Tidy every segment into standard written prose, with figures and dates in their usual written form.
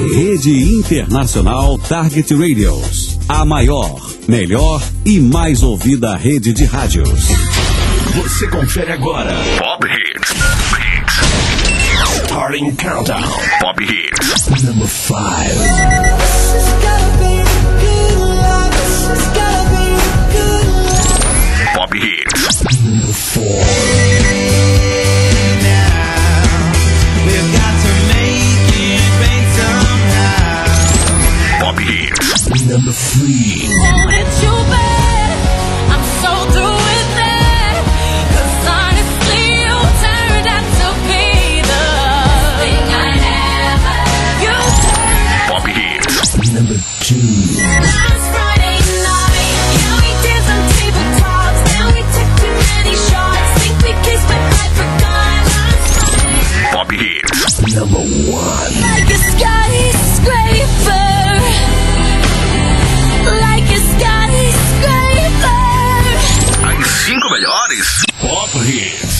Rede Internacional Target Radios. A maior, melhor e mais ouvida rede de rádios. Você confere agora Pop Hits. Starting Countdown. Pop Hits. Number 5. Pop Hits. Number 4. Pop Hits. Number 3. Won't it you bad? I'm so through with that. 'Cause honestly, you turned out to be the thing I ever. You turned out. Pop Hits. Number 2. Last Friday night, yeah, we did some tabletops. Then we took too many shots. Think we kissed, but I forgot. Pop Hits. Number 1. Like a skyscraper. Like a skyscraper. As 5 melhores Pop Hits.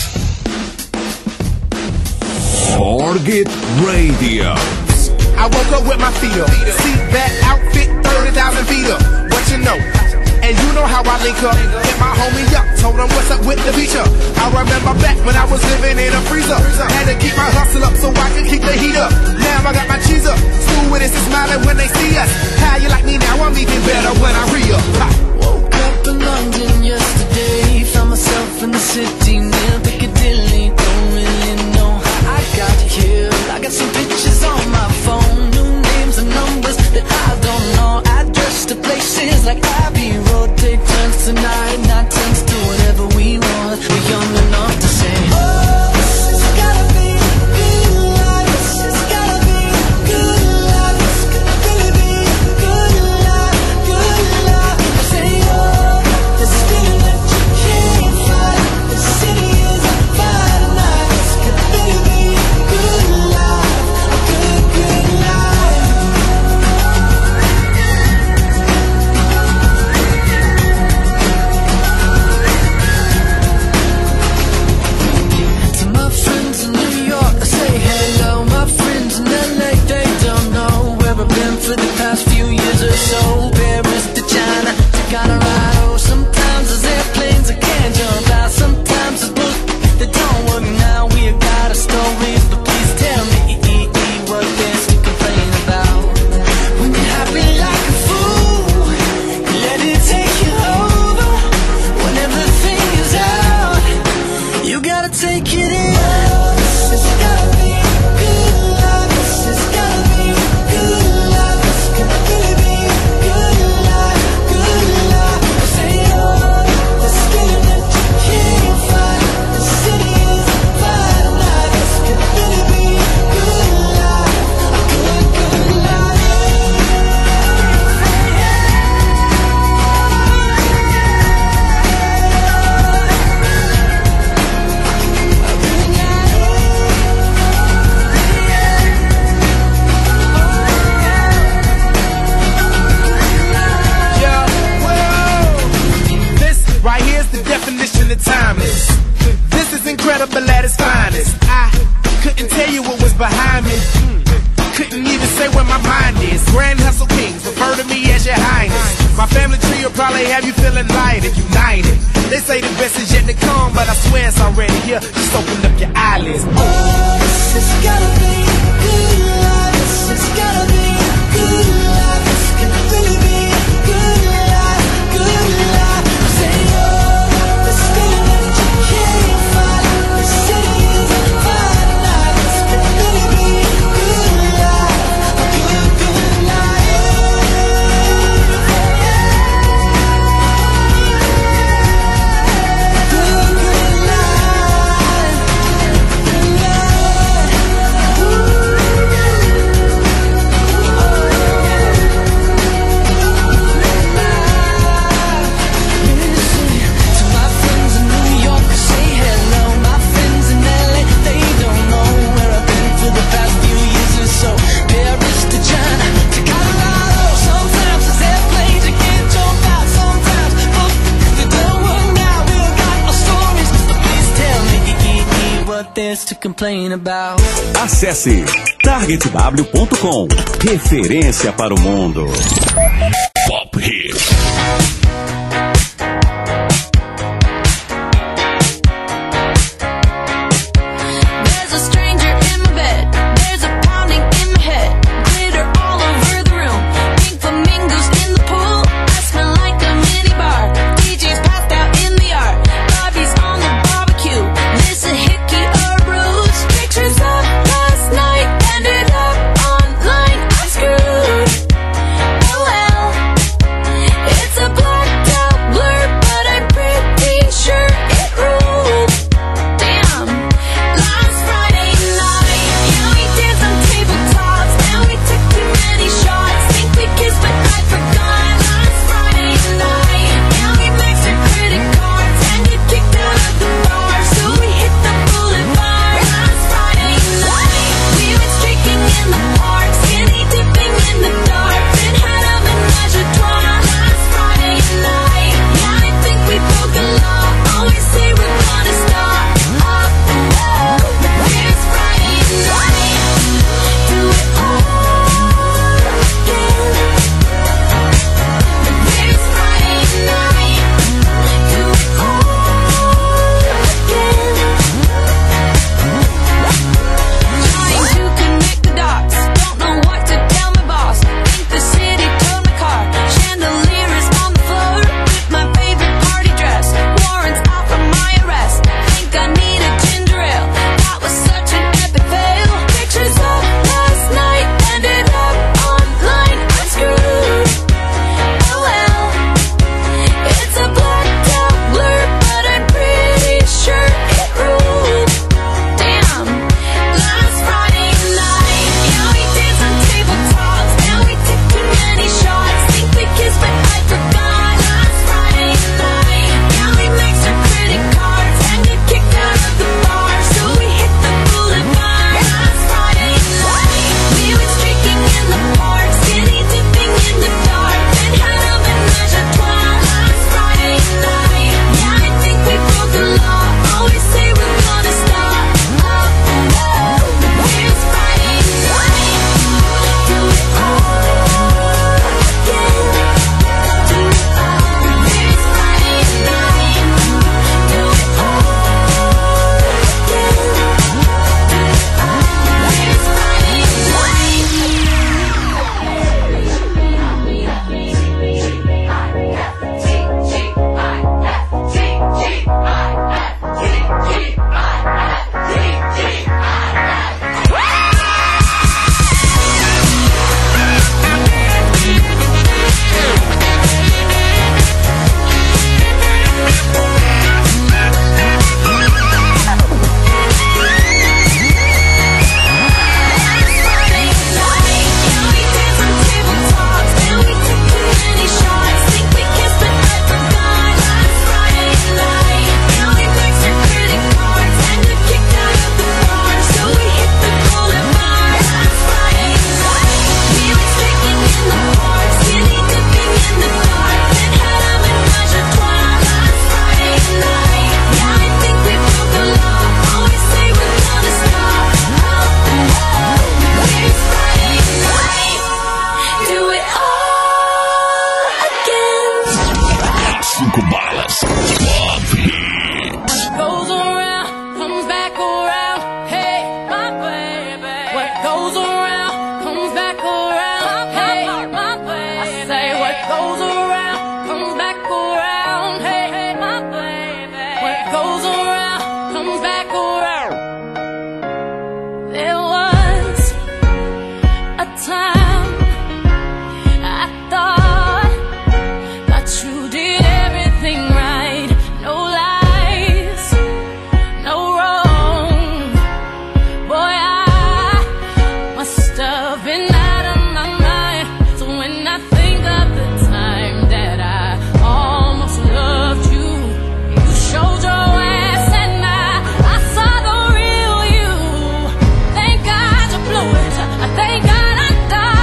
Target Radio. I woke up with my feet up. See that outfit, 30,000 feet up. What you know? And you know how I link up. Hit my homie up, told him what's up with the feature. I remember back when I was living in a freezer. Had to keep my hustle up so I could keep the heat up. Now I got my cheese up. Stewardess is smiling when they see us. How you like me now? I'm even better when I re-up. Woke up in London yesterday. Found myself in the city near Piccadilly. Don't really know how I got here. I got some pictures on my phone. New names and numbers that I don't know. Address to places like Abbey Road. Take turns tonight, not turns to whatever we want. We're young enough to say, oh, this has gotta be good life. This has gotta be good life. This could really be good life, good life. I say, oh, this is feeling that you can't fight. The city is on fire tonight. This could really be good life, a good, good life. To my friends in New York, I say hello. My friends in LA, they don't know where I've been for the past few years or so. Paris to China, to Colorado. Sometimes there's airplanes I can't jump out. Sometimes there's books that don't work now. We got a story, but please tell me what there's to complain about. When you're happy like a fool, let it take you over. When everything is out, you gotta take it in. This has gotta be good life. This has gotta be good life. This can really be good life, good life. I say, oh, this feeling that you can't fight. The city is on fire tonight. This can really be good life, a good, good life. Yo, whoa. This right here's the definition of timeless. This is incredible at its finest. I couldn't tell you what was behind me. Couldn't even say where my mind is. Grand Hustle Kings, refer to me as your highness. My family tree will probably have you feeling light and united. They say the best is yet to come, but I swear it's already here. Just open up your eyelids. Oh, this has gotta be good life. This has gotta be good life. This can really be good life, good life. I say, oh, this feeling that you can't fight. The city is on fire tonight. This can really be good life, a good, good life. Good, good life. complain about. Acesse targetw.com. Referência para o mundo. Pop Hits. There's a stranger in my bed. There's a pounding in my head. Glitter all over the room. Pink flamingos in the pool. I smell like a mini bar. DJ's passed out in the yard. Bobby's on the barbecue. This a hickey or bruise. Pictures of last night ended up online. I'm screwed. Oh well. It's a blacked out blur, but I'm pretty sure it ruled. Damn. Last Friday night, yeah, we danced on tabletops, and we took too many shots. Think we kissed, but I forgot. Last Friday night, yeah, we maxed our credit cards and get kicked out of the bar, so we hit the boulevard. Last Friday night, we went streaking in the park, skinny dipping in the dark, then had a menage a trois. Last Friday night, yeah, I think we broke the law. Always say we're gonna stop. This Friday night, do it all again. This Friday night, do it all again. Trying to connect the dots, don't know what to tell my boss. Think the city towed my car. Chandelier is on the floor with my favorite party dress. Warrants out for my arrest. Think I need a ginger ale. That was such an epic fail. Pictures of last night ended up online. I'm screwed. Oh well. It's a blacked out blur, but I'm pretty sure it ruled. Damn. Last Friday night, yeah, we danced on tabletops, and we took too many shots. Think we kissed, but I forgot. Last Friday night, yeah, we maxed our credit cards and get kicked out of the bar, so we hit the boulevard. Last Friday night, we went streaking in the park, skinny dipping in the dark, then had a menage a trois. Last Friday night, yeah, I think we broke the law. Always say we're gonna stop. This Friday night, do it all again. This Friday night, do it all again. This Friday Cinco balas. Pop Hits. goes around, comes back around. Hey, my baby. What goes around, comes back around. Hey, my baby. I say what goes around, comes back around. Hey, my baby. What goes around, comes back around. There was a time I thought that you did everything right. No lies, no wrong. Boy, I must have been out of my mind. So when I think of the time that I almost loved you, you showed your ass and I saw the real you. Thank God you blew it. Thank God I died.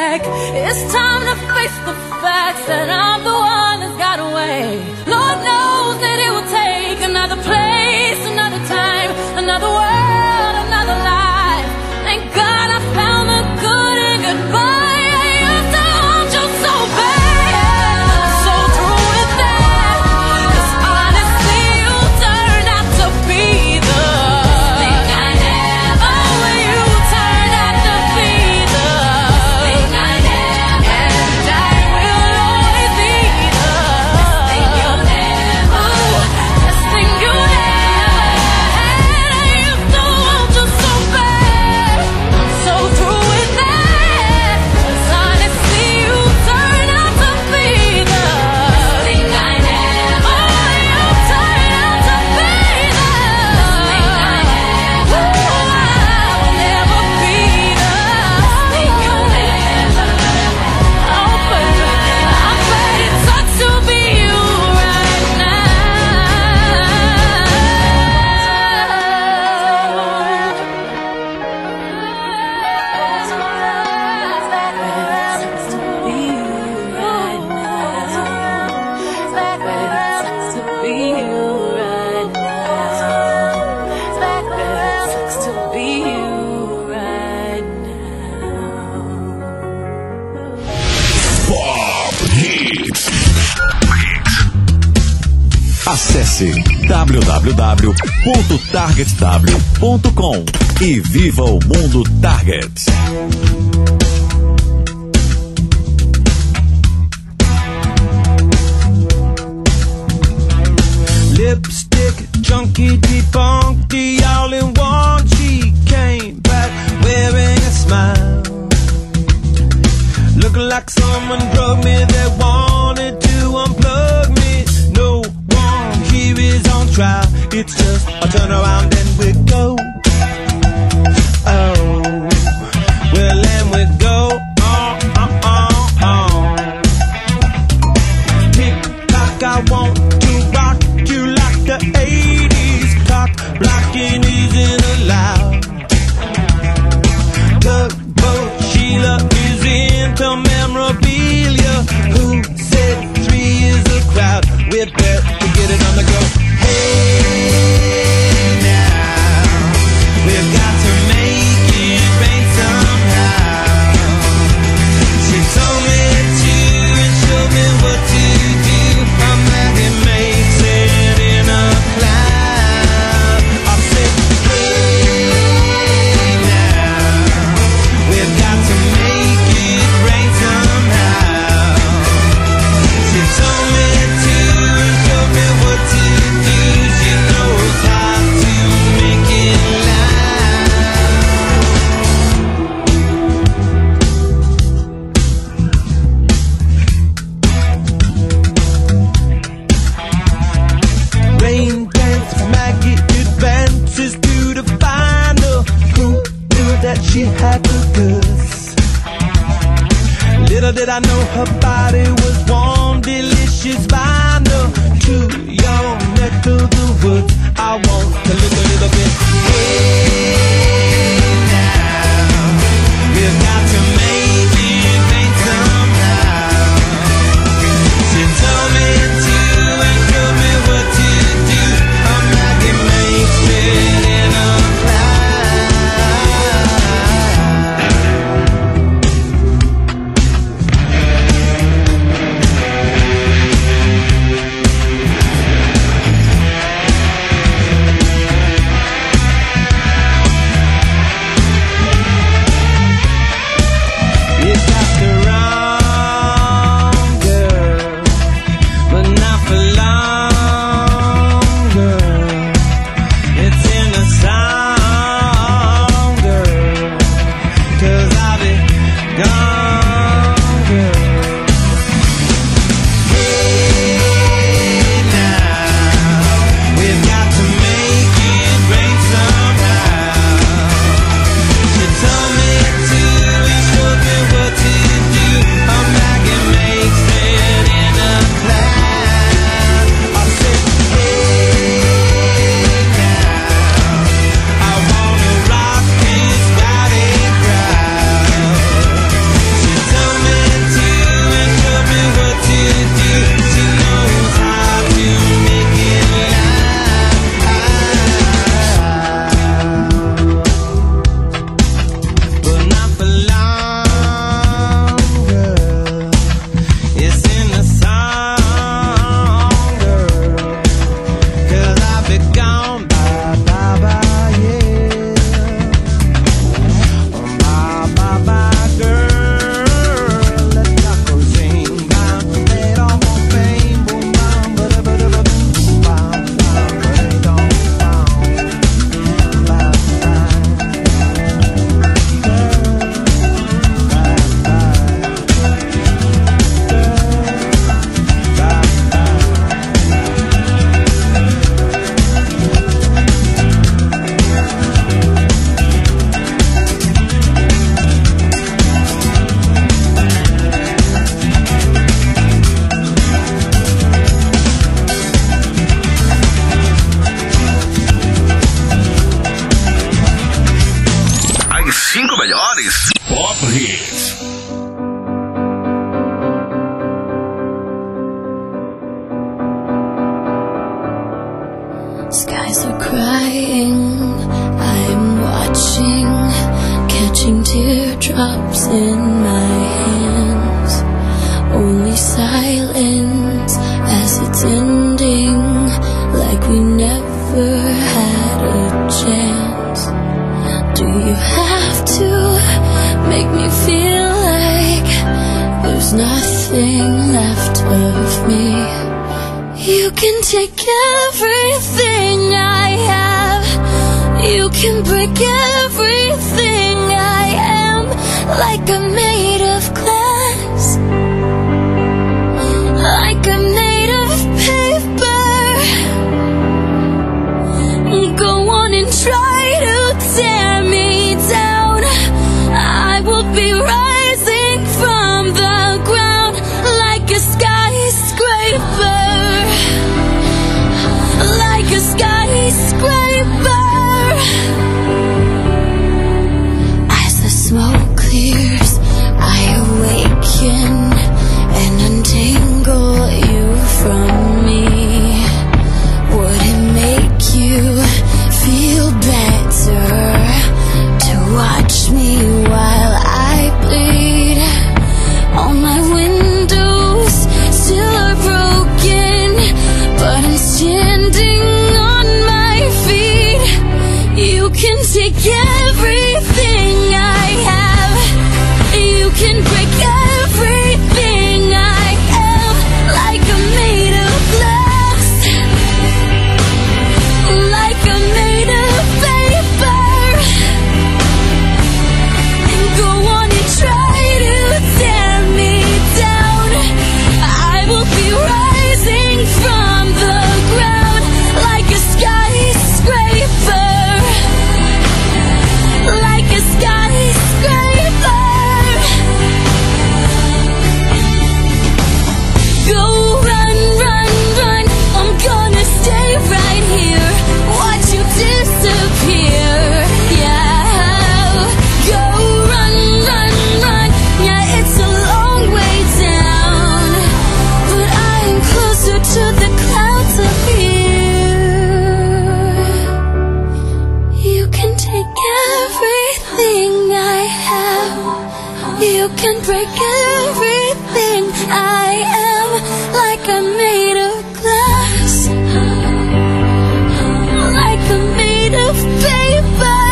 back. It's time to face the facts that I'm the one that's got away. Lord knows that it will take another place, another time, another world, another life. Thank God I found the good in goodbye. I used to want you so bad, I'm so through with that. 'Cause honestly, you turned out to be the thing I never. Oh, you turned out to be the thing I never. And I will always be the thing you never. This thing you never had. I used to want you so bad, I'm so through with that. 'Cause honestly, you turned out to be the thing I never. Oh, you turned out to be the thing I never. Ooh, I will never be the thing you never. Oh, but it sucks to be you right now. Pop Hits. Acesse www.targetw.com e viva o mundo Target. Lipstick, junkie, debunked, all in one. She came back wearing a smile, looking like someone drugged me. They wanted to unplug me. No one here is on trial. It's just a turn around and we go. Oh, well, and we go on. Tick tock, I want to rock you like the 80s. Cock blocking isn't allowed. Tugboat Sheila is into memorabilia. Who said 3 is a crowd? We're better to get it on the go. Hey now, we've got to make it rain somehow. She told me to and showed me what to do. A magnet makes it in a cloud. I said, hey now, we've got to make it rain somehow. She told me to and showed me what to do. She knows how to make it Rain dance, Maggie advances to the final. Who knew that she had the goods? Little did I know her body was warm, delicious vinyl. To your neck of the woods, I want to look a little bit. Hey now, we've got to make it rain somehow. She told me to and showed me what to do. A magnet makes it in a cloud. in my hands. Only silence as it's ending, like we never had a chance. Do you have to make me feel like there's nothing left of me? You can take everything I have. You can break everything I am, like I'm made of glass, like I'm made of paper. Go on and try to tear me down. I will be rising from the ground like a skyscraper, like a skyscraper. As the smoke clears, I awaken and untangle you from me. Would it make you feel better to watch me while I bleed? All my windows still are broken, but I'm standing on my feet. You can take everything I have. You can break everything I am, like I'm made of glass, like I'm made of paper. And go on and try to tear me down. I will be rising from the ground like a skyscraper, like a skyscraper. Go run, run, run. I'm gonna stay right here, watch you disappear. Yeah. Go run, run, run. Yeah, it's a long way down, but I am closer to the clouds up here. You can take everything I have. You can break everything I am, like I'm made of glass, like I'm made of paper.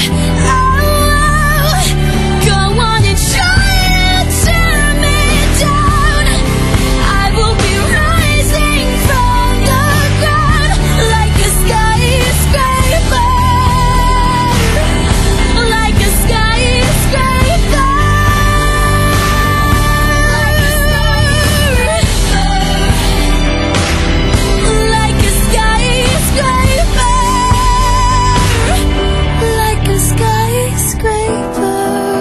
Oh, go on and try to tear me down. I will be rising from the ground like a skyscraper, like a skyscraper, like a skyscraper, like a skyscraper.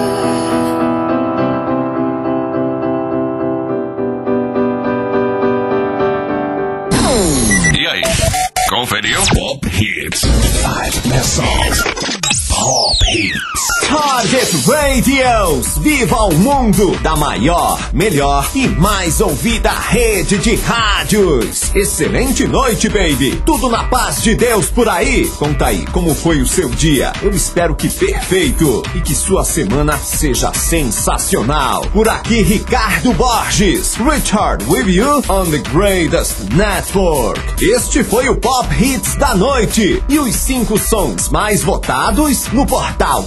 E aí, conferiu? Pop Hits. 5 best songs. Pop Hits. Target Radios, viva o mundo da maior, melhor e mais ouvida rede de rádios. Excelente noite, baby. Tudo na paz de Deus por aí. Conta aí como foi o seu dia. Eu espero que perfeito e que sua semana seja sensacional. Por aqui, Ricardo Borges. Richard with you on the greatest network. Este foi o Pop Hits da noite e os 5 sons mais votados no portal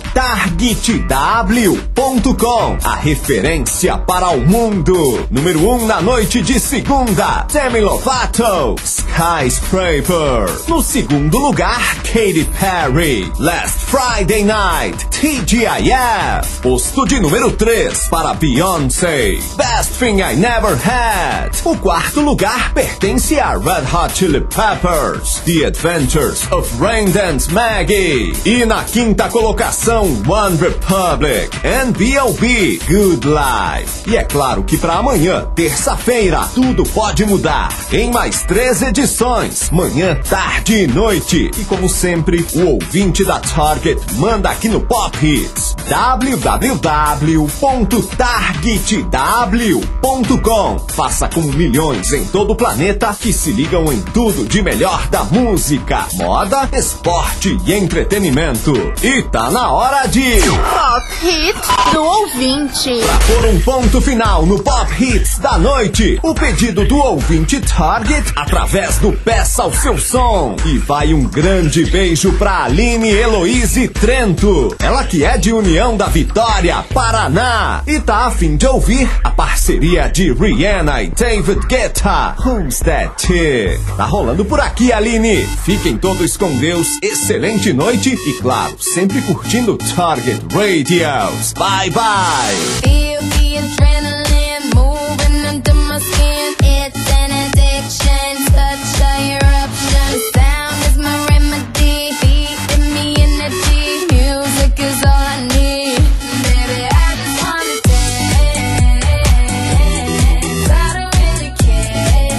targetw.com, a referência para o mundo. Número 1 na noite de segunda, Demi Lovato, Skyscraper. No segundo lugar, Katy Perry, Last Friday Night, TGIF. Posto de número 3 para Beyoncé, Best Thing I Never Had. O quarto lugar pertence a Red Hot Chili Peppers, The Adventures of Raindance Maggie. E na quinta colocação, One Republic, and B.O.B. Good Life. E é claro que para amanhã, terça-feira, tudo pode mudar. Em mais 3 edições, manhã, tarde e noite. E como sempre, o ouvinte da Target manda aqui no Pop Hits. www.targetw.com Brasil.com. Faça como milhões em todo o planeta que se ligam em tudo de melhor da música, moda, esporte e entretenimento. E tá na hora de Pop Hits do ouvinte. Pra pôr um ponto final no Pop Hits da noite, o pedido do ouvinte Target através do Peça o Seu Som. E vai um grande beijo pra Aline Heloíse Trento, ela que é de União da Vitória, Paraná, e tá a fim de ouvir a parceria de Rihanna e David Guetta, Who's That Chick? Tá rolando por aqui, Aline. Fiquem todos com Deus, excelente noite e, claro, sempre curtindo Target Radios. Bye, bye! Feel the adrenaline moving under my skin. It's an addiction, such a eruption. Sound is my remedy, feeding me energy. Music is all I need. Baby, I just wanna dance. I don't really care.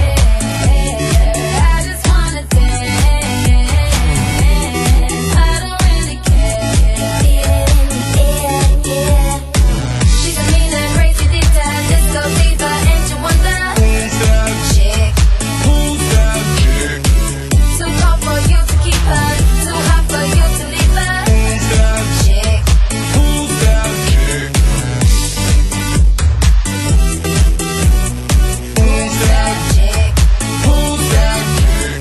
I just wanna dance. I don't really care. Yeah. She's a mean and crazy diva, disco diva, and you wonder who's that chick? Who's that chick? Too cold for you to keep her, too hot for you to leave her. Who's that chick? Who's that chick? Who's that chick? Who's that chick?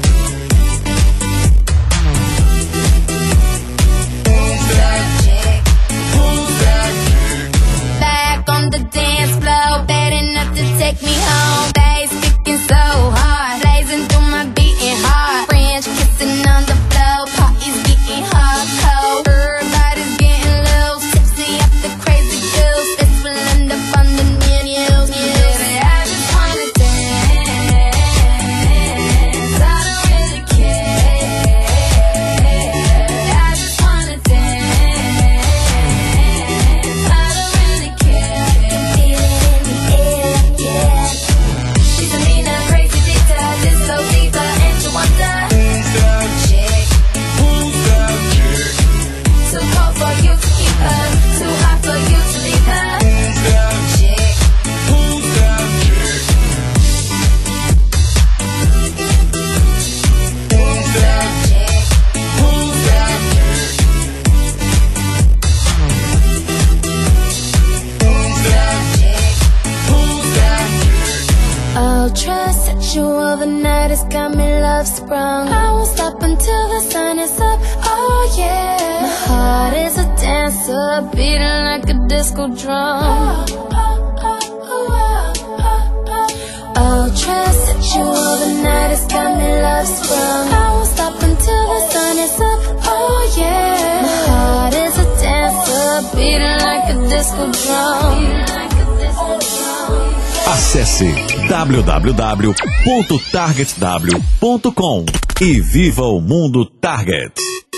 Who's that chick? Who's that chick? Back on the dance floor, bad enough to take me home. Bass kicking so hard, blazing through my beating heart. French kissing on the floor, party's getting hardcore. Everybody's getting loose, tipsy off the crazy juice. This will end up on the news. Baby, I just wanna dance. I don't really care. I just wanna dance. I don't really care. Feel it in the air, yeah. She's a mean and crazy diva, disco diva, and you wonder who's that chick? Who's that chick? Too cold for you to keep her, too hot for you to leave her. Who's that chick? Who's that chick? Who's that chick? Who's that chick? Who's that chick? Who's that chick? Ultra sexual, the night has got me love sprung. I won't stop until the sun is up, oh yeah. My heart is a dancer, beating like a disco drum. Ultra sexual, the night has got me love sprung. I won't stop until the sun is up, oh yeah. My heart is a dancer, beating like a disco drum. Acesse www.targetw.com e viva o mundo Target.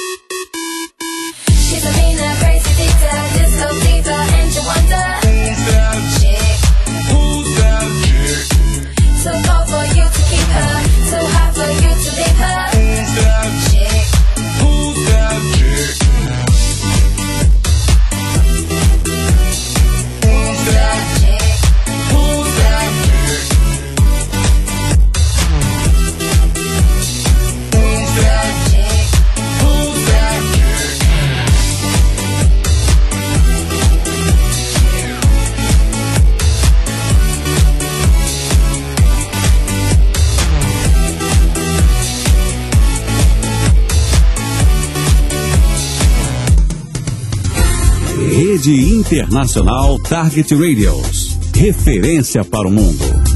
She's a mean and crazy diva, disco diva, and you wonder who's that chick? Who's that chick? Too cold for you to keep her, too hot for you to leave her. Who's that chick? Who's that chick? Who's that chick? Who's that chick? Who's that chick? Who's that chick? Rede Internacional Target Radios. Referência para o mundo.